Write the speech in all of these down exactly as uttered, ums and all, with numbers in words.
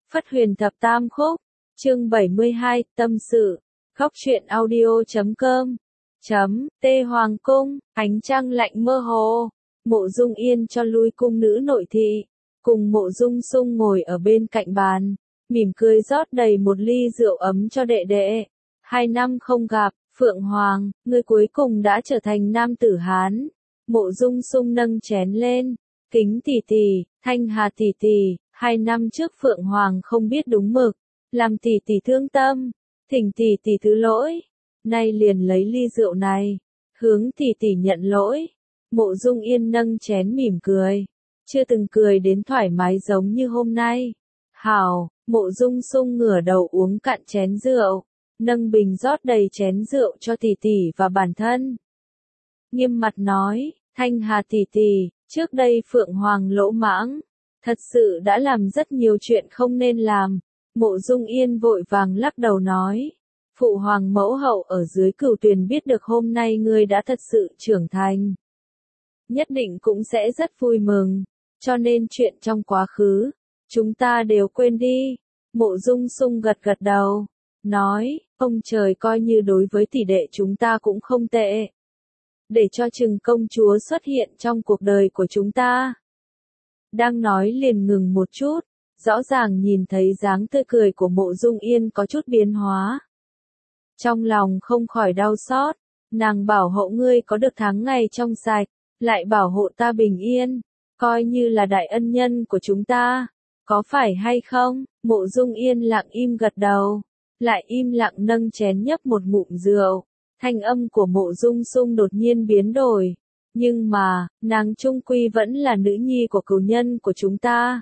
Phất Huyền Thập Tam Khúc, chương bảy mươi hai, tâm sự, khóc truyện audio chấm com, chấm, tê Hoàng Cung, ánh trăng lạnh mơ hồ, Mộ Dung Yên cho lui cung nữ nội thị, cùng Mộ Dung Sung ngồi ở bên cạnh bàn, mỉm cười rót đầy một ly rượu ấm cho đệ đệ. Hai năm không gặp, Phượng Hoàng, ngươi cuối cùng đã trở thành nam tử Hán. Mộ Dung Sung nâng chén lên, Kính tỷ tỷ, Thanh Hà tỷ tỷ, hai năm trước Phượng Hoàng không biết đúng mực, làm tỷ tỷ thương tâm, thỉnh tỷ tỷ thứ lỗi, nay liền lấy ly rượu này, hướng tỷ tỷ nhận lỗi. Mộ Dung Yên nâng chén mỉm cười, chưa từng cười đến thoải mái giống như hôm nay. Hảo, Mộ Dung Sung ngửa đầu uống cạn chén rượu, nâng bình rót đầy chén rượu cho tỷ tỷ và bản thân. Nghiêm mặt nói, Thanh Hà tỷ tỷ, trước đây Phượng Hoàng lỗ mãng, thật sự đã làm rất nhiều chuyện không nên làm. Mộ Dung Yên vội vàng lắc đầu nói, Phụ Hoàng mẫu hậu ở dưới Cửu Tuyền biết được hôm nay ngươi đã thật sự trưởng thành, nhất định cũng sẽ rất vui mừng, cho nên chuyện trong quá khứ, chúng ta đều quên đi. Mộ Dung Sung gật gật đầu, nói, ông trời coi như đối với tỷ đệ chúng ta cũng không tệ. Để cho Trừng công chúa xuất hiện trong cuộc đời của chúng ta. Đang nói liền ngừng một chút, rõ ràng nhìn thấy dáng tươi cười của Mộ Dung Yên có chút biến hóa. Trong lòng không khỏi đau xót, nàng bảo hộ ngươi có được tháng ngày trong sạch, lại bảo hộ ta bình yên, coi như là đại ân nhân của chúng ta, có phải hay không? Mộ Dung Yên lặng im gật đầu, lại im lặng nâng chén nhấp một ngụm rượu. Thanh âm của Mộ Dung Sung đột nhiên biến đổi, nhưng mà, nàng trung quy vẫn là nữ nhi của cửu nhân của chúng ta.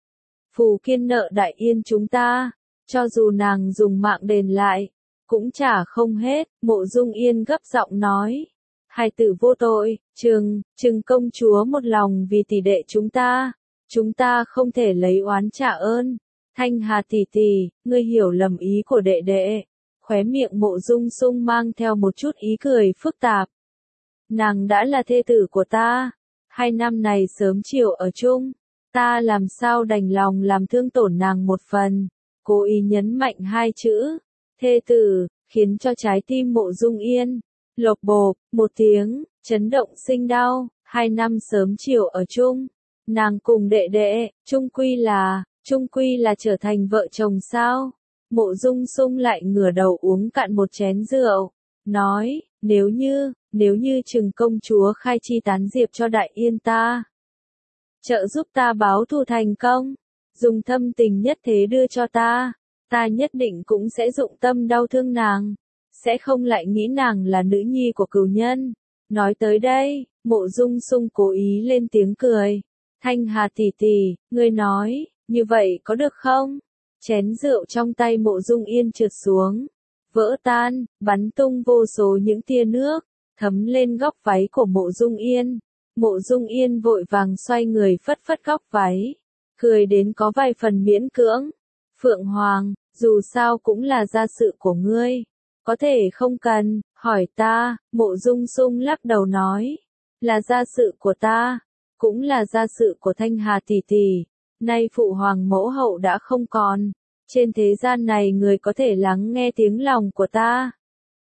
Phù Kiên nợ đại yên chúng ta, cho dù nàng dùng mạng đền lại, cũng trả không hết. Mộ Dung Yên gấp giọng nói, hài tử vô tội, Trừng, Trừng công chúa một lòng vì tỷ đệ chúng ta, chúng ta không thể lấy oán trả ơn. Thanh Hà tỷ tỷ, ngươi hiểu lầm ý của đệ đệ. Khóe miệng Mộ Dung Sung mang theo một chút ý cười phức tạp. Nàng đã là thê tử của ta, hai năm này sớm chiều ở chung, ta làm sao đành lòng làm thương tổn nàng một phần. Cố ý nhấn mạnh hai chữ, thê tử, khiến cho trái tim Mộ Dung Yên lộc bộp một tiếng, chấn động sinh đau. Hai năm sớm chiều ở chung, nàng cùng đệ đệ, chung quy là, chung quy là trở thành vợ chồng sao? Mộ Dung Sung lại ngửa đầu uống cạn một chén rượu, nói, nếu như, nếu như Trừng công chúa khai chi tán diệp cho đại yên ta, trợ giúp ta báo thù thành công, dùng thâm tình nhất thế đưa cho ta, ta nhất định cũng sẽ dụng tâm đau thương nàng, sẽ không lại nghĩ nàng là nữ nhi của cửu nhân. Nói tới đây, Mộ Dung Sung cố ý lên tiếng cười, Thanh Hà tỷ tỷ, ngươi nói, như vậy có được không? Chén rượu trong tay Mộ Dung Yên trượt xuống, vỡ tan, bắn tung vô số những tia nước, thấm lên góc váy của Mộ Dung Yên. Mộ Dung Yên vội vàng xoay người phất phất góc váy, cười đến có vài phần miễn cưỡng. Phượng Hoàng, dù sao cũng là gia sự của ngươi, có thể không cần hỏi ta. Mộ Dung Sung lắc đầu nói, là gia sự của ta, cũng là gia sự của Thanh Hà tỷ tỷ. Nay Phụ Hoàng mẫu hậu đã không còn, trên thế gian này người có thể lắng nghe tiếng lòng của ta,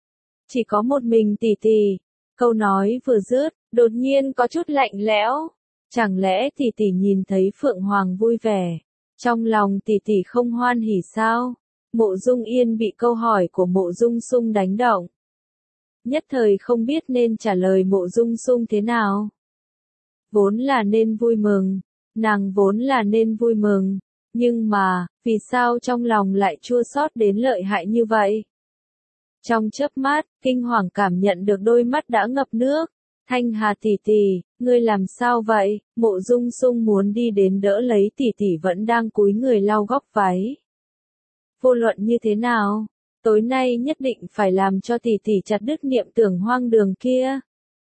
chỉ có một mình tỷ tỷ. Câu nói vừa dứt, đột nhiên có chút lạnh lẽo. Chẳng lẽ tỷ tỷ nhìn thấy Phượng Hoàng vui vẻ, trong lòng tỷ tỷ không hoan hỉ sao? Mộ Dung Yên bị câu hỏi của Mộ Dung Sung đánh động, nhất thời không biết nên trả lời Mộ Dung Sung thế nào. Vốn là nên vui mừng, nàng vốn là nên vui mừng, nhưng mà, vì sao trong lòng lại chua xót đến lợi hại như vậy? Trong chớp mắt, kinh hoàng cảm nhận được đôi mắt đã ngập nước. Thanh Hà tỷ tỷ, ngươi làm sao vậy? Mộ Dung Sung muốn đi đến đỡ lấy tỷ tỷ vẫn đang cúi người lau góc váy. Vô luận như thế nào, tối nay nhất định phải làm cho tỷ tỷ chặt đứt niệm tưởng hoang đường kia.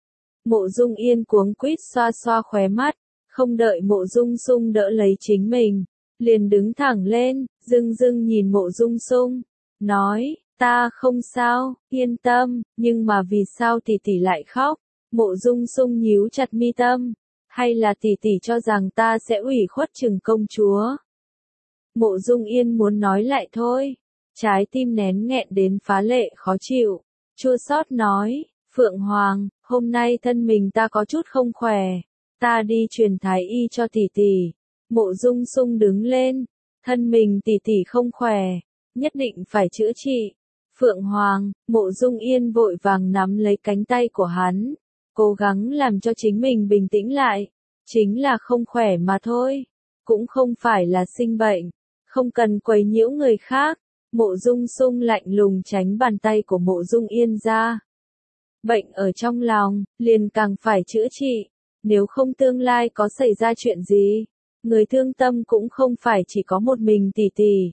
Mộ Dung Yên cuống quýt xoa xoa khóe mắt, không đợi Mộ Dung Sung đỡ lấy chính mình, liền đứng thẳng lên, dưng dưng nhìn Mộ Dung Sung, nói, ta không sao, yên tâm, nhưng mà vì sao tỷ tỷ lại khóc? Mộ Dung Sung nhíu chặt mi tâm, hay là tỷ tỷ cho rằng ta sẽ ủy khuất Trừng công chúa? Mộ Dung Yên muốn nói lại thôi. Trái tim nén nghẹn đến phá lệ khó chịu. Chua xót nói, Phượng Hoàng, hôm nay thân mình ta có chút không khỏe. Ta đi truyền thái y cho tỷ tỷ. Mộ Dung Sung đứng lên. Thân mình tỷ tỷ không khỏe. Nhất định phải chữa trị. Phượng Hoàng, Mộ Dung Yên vội vàng nắm lấy cánh tay của hắn. Cố gắng làm cho chính mình bình tĩnh lại. Chính là không khỏe mà thôi. Cũng không phải là sinh bệnh. Không cần quấy nhiễu người khác. Mộ Dung Sung lạnh lùng tránh bàn tay của Mộ Dung Yên ra. Bệnh ở trong lòng, liền càng phải chữa trị. Nếu không tương lai có xảy ra chuyện gì, người thương tâm cũng không phải chỉ có một mình tỷ tỷ.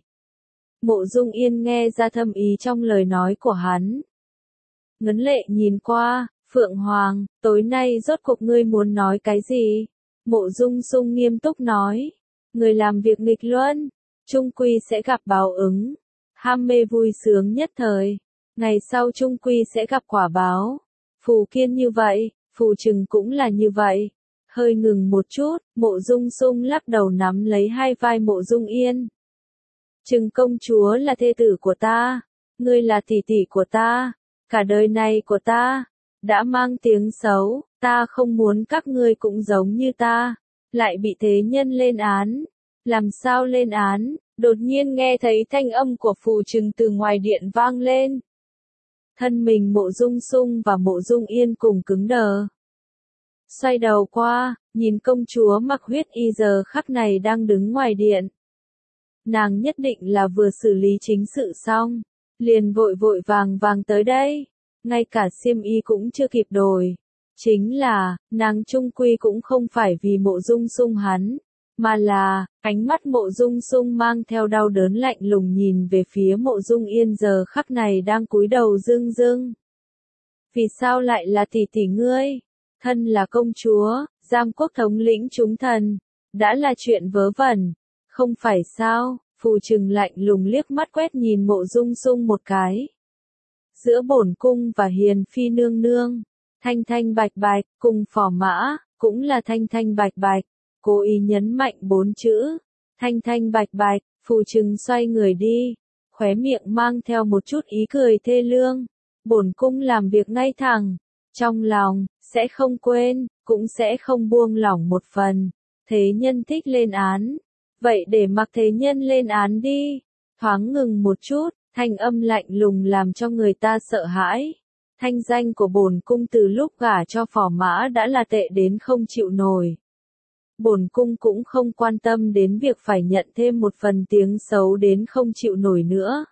Mộ Dung Yên nghe ra thâm ý trong lời nói của hắn. Ngấn lệ nhìn qua, Phượng Hoàng, tối nay rốt cuộc ngươi muốn nói cái gì? Mộ Dung Sung nghiêm túc nói. Người làm việc nghịch luân, chung quy sẽ gặp báo ứng. Ham mê vui sướng nhất thời, ngày sau chung quy sẽ gặp quả báo. Phù Kiên như vậy, Phù Trừng cũng là như vậy. Hơi ngừng một chút, Mộ Dung Sung lắc đầu nắm lấy hai vai Mộ Dung Yên. Trừng công chúa là thê tử của ta, ngươi là tỷ tỷ của ta, cả đời này của ta, đã mang tiếng xấu, ta không muốn các ngươi cũng giống như ta, lại bị thế nhân lên án. Làm sao lên án? Đột nhiên nghe thấy thanh âm của Phù Trừng từ ngoài điện vang lên. Thân mình Mộ Dung Sung và Mộ Dung Yên cùng cứng đờ. Xoay đầu qua, nhìn công chúa mặc huyết y giờ khắc này đang đứng ngoài điện. Nàng nhất định là vừa xử lý chính sự xong, liền vội vội vàng vàng tới đây, ngay cả xiêm y cũng chưa kịp đổi. Chính là, nàng chung quy cũng không phải vì Mộ Dung Sung hắn, mà là, ánh mắt Mộ Dung Sung mang theo đau đớn lạnh lùng nhìn về phía Mộ Dung Yên giờ khắc này đang cúi đầu dương dương. Vì sao lại là tỷ tỷ ngươi? Thân là công chúa, giam quốc thống lĩnh chúng thần, đã là chuyện vớ vẩn, không phải sao? Phù Trừng lạnh lùng liếc mắt quét nhìn Mộ Dung Sung một cái. Giữa bổn cung và Hiền Phi nương nương, thanh thanh bạch bạch, cùng phò mã, cũng là thanh thanh bạch bạch. Cố ý nhấn mạnh bốn chữ, thanh thanh bạch bạch. Phù Trừng xoay người đi, khóe miệng mang theo một chút ý cười thê lương. Bổn cung làm việc ngay thẳng, trong lòng, sẽ không quên, cũng sẽ không buông lỏng một phần. Thế nhân thích lên án, vậy để mặc thế nhân lên án đi. Thoáng ngừng một chút, thanh âm lạnh lùng làm cho người ta sợ hãi. Thanh danh của bổn cung từ lúc gả cho phò mã đã là tệ đến không chịu nổi. Bổn cung cũng không quan tâm đến việc phải nhận thêm một phần tiếng xấu đến không chịu nổi nữa.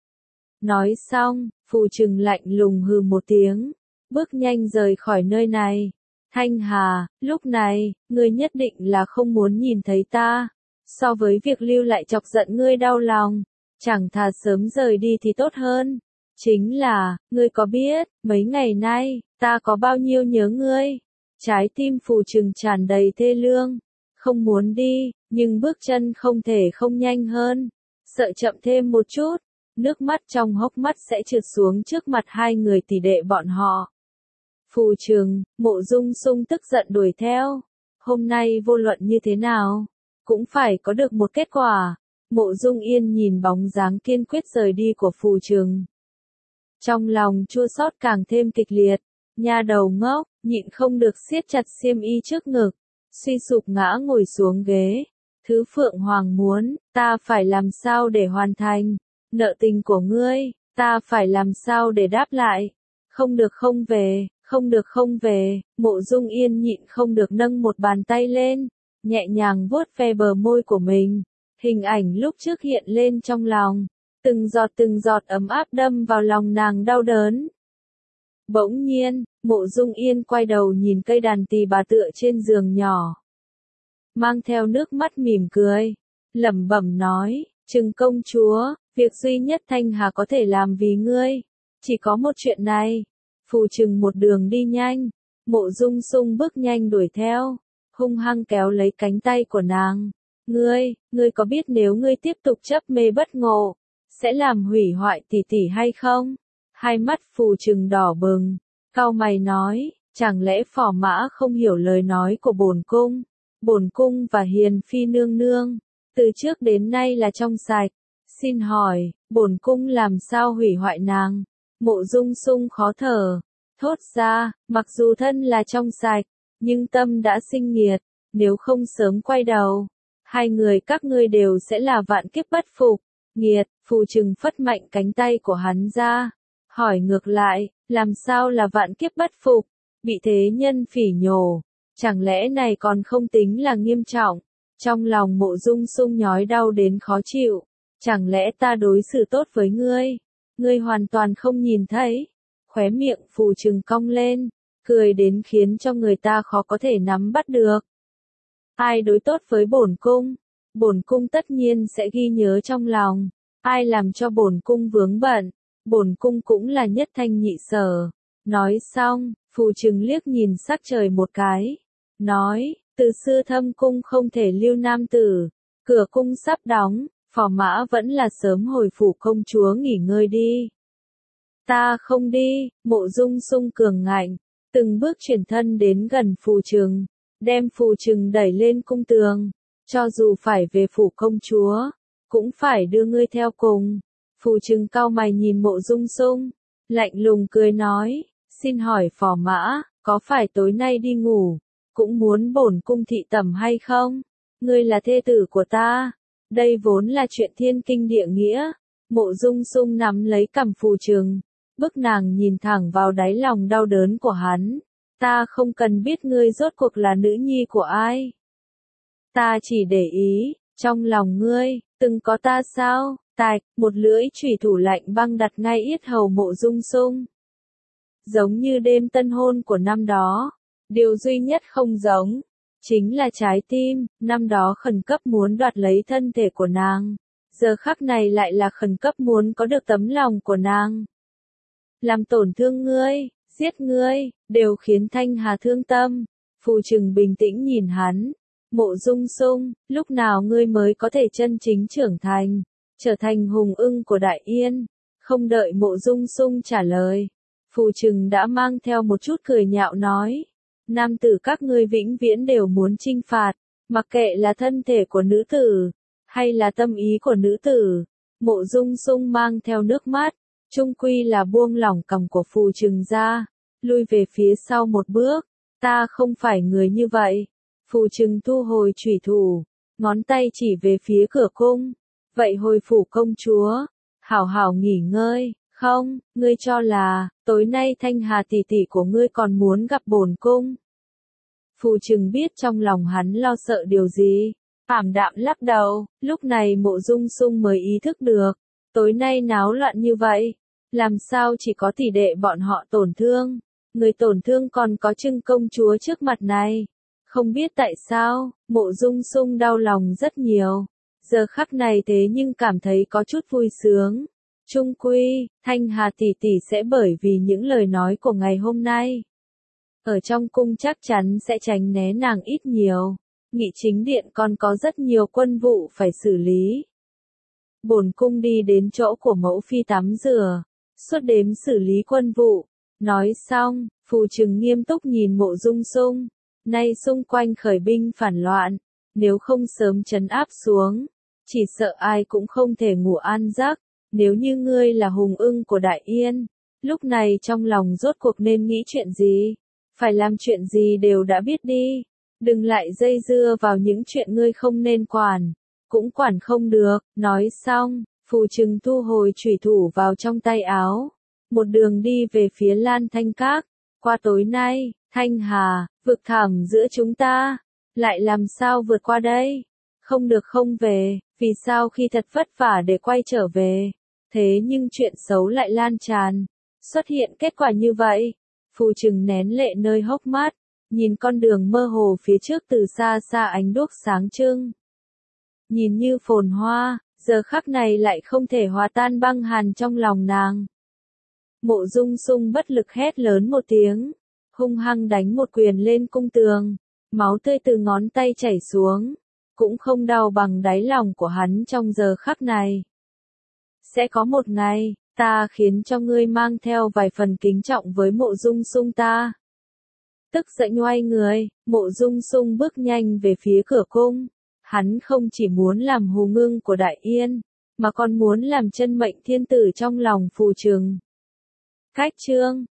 Nói xong, Phù Trừng lạnh lùng hừ một tiếng, bước nhanh rời khỏi nơi này. Thanh Hà, lúc này, ngươi nhất định là không muốn nhìn thấy ta. So với việc lưu lại chọc giận ngươi đau lòng, chẳng thà sớm rời đi thì tốt hơn. Chính là, ngươi có biết, mấy ngày nay, ta có bao nhiêu nhớ ngươi. Trái tim Phù Trừng tràn đầy thê lương, không muốn đi, nhưng bước chân không thể không nhanh hơn. Sợ chậm thêm một chút, nước mắt trong hốc mắt sẽ trượt xuống trước mặt hai người tỷ đệ bọn họ. Phù Trừng, Mộ Dung Sung tức giận đuổi theo. Hôm nay vô luận như thế nào, cũng phải có được một kết quả. Mộ Dung Yên nhìn bóng dáng kiên quyết rời đi của Phù Trừng. Trong lòng chua xót càng thêm kịch liệt, nha đầu ngốc, nhịn không được siết chặt xiêm y trước ngực, suy sụp ngã ngồi xuống ghế. Thứ Phượng Hoàng muốn, ta phải làm sao để hoàn thành? Nợ tình của ngươi, ta phải làm sao để đáp lại? Không được không về, không được không về. Mộ Dung Yên nhịn không được nâng một bàn tay lên, nhẹ nhàng vuốt ve bờ môi của mình. Hình ảnh lúc trước hiện lên trong lòng, từng giọt từng giọt ấm áp đâm vào lòng nàng đau đớn. Bỗng nhiên, Mộ Dung Yên quay đầu nhìn cây đàn tỳ bà tựa trên giường nhỏ, mang theo nước mắt mỉm cười, lẩm bẩm nói, Trừng công chúa, việc duy nhất Thanh Hà có thể làm vì ngươi, chỉ có một chuyện này. Phù Trừng một đường đi nhanh, Mộ Dung Sung bước nhanh đuổi theo, hung hăng kéo lấy cánh tay của nàng. Ngươi, ngươi có biết nếu ngươi tiếp tục chấp mê bất ngộ, sẽ làm hủy hoại tỷ tỷ hay không? Hai mắt Phù Trừng đỏ bừng, cau mày nói, chẳng lẽ phò mã không hiểu lời nói của bổn cung? Bổn cung và Hiền Phi nương nương, từ trước đến nay là trong sạch. Xin hỏi, bổn cung làm sao hủy hoại nàng? Mộ Dung Sung khó thở, thốt ra, mặc dù thân là trong sạch, nhưng tâm đã sinh nghiệt, nếu không sớm quay đầu, hai người các ngươi đều sẽ là vạn kiếp bất phục. Nghiệt, Phù Trừng phất mạnh cánh tay của hắn ra, hỏi ngược lại, làm sao là vạn kiếp bất phục, bị thế nhân phỉ nhổ, chẳng lẽ này còn không tính là nghiêm trọng? Trong lòng Mộ Dung Sung nhói đau đến khó chịu, chẳng lẽ ta đối xử tốt với ngươi, ngươi hoàn toàn không nhìn thấy? Khóe miệng Phù Trừng cong lên, cười đến khiến cho người ta khó có thể nắm bắt được. Ai đối tốt với bổn cung, bổn cung tất nhiên sẽ ghi nhớ trong lòng, ai làm cho bổn cung vướng bận, bổn cung cũng là nhất thanh nhị sở. Nói xong, Phù Trừng liếc nhìn sắc trời một cái, nói, từ xưa thâm cung không thể lưu nam tử, cửa cung sắp đóng, phò mã vẫn là sớm hồi phủ công chúa nghỉ ngơi đi. Ta không đi, Mộ Dung Sung cường ngạnh, từng bước chuyển thân đến gần Phù Trừng, đem Phù Trừng đẩy lên cung tường, cho dù phải về phủ công chúa, cũng phải đưa ngươi theo cùng. Phù Trừng cau mày nhìn Mộ Dung Sung, lạnh lùng cười nói, xin hỏi phò mã, có phải tối nay đi ngủ, cũng muốn bổn cung thị tẩm hay không? Ngươi là thê tử của ta, đây vốn là chuyện thiên kinh địa nghĩa. Mộ Dung Sung nắm lấy cằm Phù Trừng, bức nàng nhìn thẳng vào đáy lòng đau đớn của hắn. Ta không cần biết ngươi rốt cuộc là nữ nhi của ai. Ta chỉ để ý, trong lòng ngươi, từng có ta sao? Tạch, một lưỡi chủy thủ lạnh băng đặt ngay yết hầu Mộ Dung Sung. Giống như đêm tân hôn của năm đó, điều duy nhất không giống, chính là trái tim, năm đó khẩn cấp muốn đoạt lấy thân thể của nàng, giờ khắc này lại là khẩn cấp muốn có được tấm lòng của nàng. Làm tổn thương ngươi, giết ngươi, đều khiến Thanh Hà thương tâm. Phù Trừng bình tĩnh nhìn hắn, Mộ Dung Sung, lúc nào ngươi mới có thể chân chính trưởng thành, trở thành hùng ưng của Đại Yên? Không đợi Mộ Dung Sung trả lời, Phù Trừng đã mang theo một chút cười nhạo nói, nam tử các ngươi vĩnh viễn đều muốn chinh phạt, mặc kệ là thân thể của nữ tử, hay là tâm ý của nữ tử. Mộ Dung Sung mang theo nước mắt, chung quy là buông lỏng cằm của Phù Trừng ra, lui về phía sau một bước, ta không phải người như vậy. Phù Trừng thu hồi chủy thủ, ngón tay chỉ về phía cửa cung, vậy hồi phủ công chúa, hảo hảo nghỉ ngơi. Không, ngươi cho là, tối nay Thanh Hà tỷ tỷ của ngươi còn muốn gặp bổn cung. Phù Trừng biết trong lòng hắn lo sợ điều gì, ảm đạm lắc đầu, lúc này Mộ Dung Sung mới ý thức được, tối nay náo loạn như vậy, làm sao chỉ có tỷ đệ bọn họ tổn thương, người tổn thương còn có Trưng công chúa trước mặt này. Không biết tại sao, Mộ Dung Sung đau lòng rất nhiều, giờ khắc này thế nhưng cảm thấy có chút vui sướng. Chung quy, Thanh Hà tỷ tỷ sẽ bởi vì những lời nói của ngày hôm nay, ở trong cung chắc chắn sẽ tránh né nàng ít nhiều. Nghị chính điện còn có rất nhiều quân vụ phải xử lý. Bổn cung đi đến chỗ của mẫu phi tắm rửa, suốt đêm xử lý quân vụ. Nói xong, Phù Trừng nghiêm túc nhìn Mộ Dung Sung, nay xung quanh khởi binh phản loạn, nếu không sớm trấn áp xuống, chỉ sợ ai cũng không thể ngủ an giấc. Nếu như ngươi là hùng ưng của Đại Yên, lúc này trong lòng rốt cuộc nên nghĩ chuyện gì, phải làm chuyện gì đều đã biết đi, đừng lại dây dưa vào những chuyện ngươi không nên quản, cũng quản không được. Nói xong, Phù Trừng thu hồi chủy thủ vào trong tay áo, một đường đi về phía Lan Thanh Các. Qua tối nay, Thanh Hà, vực thẳm giữa chúng ta, lại làm sao vượt qua đây? Không được không về, vì sao khi thật vất vả để quay trở về, thế nhưng chuyện xấu lại lan tràn, xuất hiện kết quả như vậy. Phù Trừng nén lệ nơi hốc mắt, nhìn con đường mơ hồ phía trước từ xa xa ánh đuốc sáng trưng. Nhìn như phồn hoa, giờ khắc này lại không thể hòa tan băng hàn trong lòng nàng. Mộ Dung Sung bất lực hét lớn một tiếng, hung hăng đánh một quyền lên cung tường, máu tươi từ ngón tay chảy xuống, cũng không đau bằng đáy lòng của hắn trong giờ khắc này. Sẽ có một ngày, ta khiến cho ngươi mang theo vài phần kính trọng với Mộ Dung Sung ta. Tức giận nhoay người, Mộ Dung Sung bước nhanh về phía cửa cung, Hắn không chỉ muốn làm Hồ Ngưng của Đại Yên, mà còn muốn làm chân mệnh thiên tử trong lòng Phù Trừng. Khách chương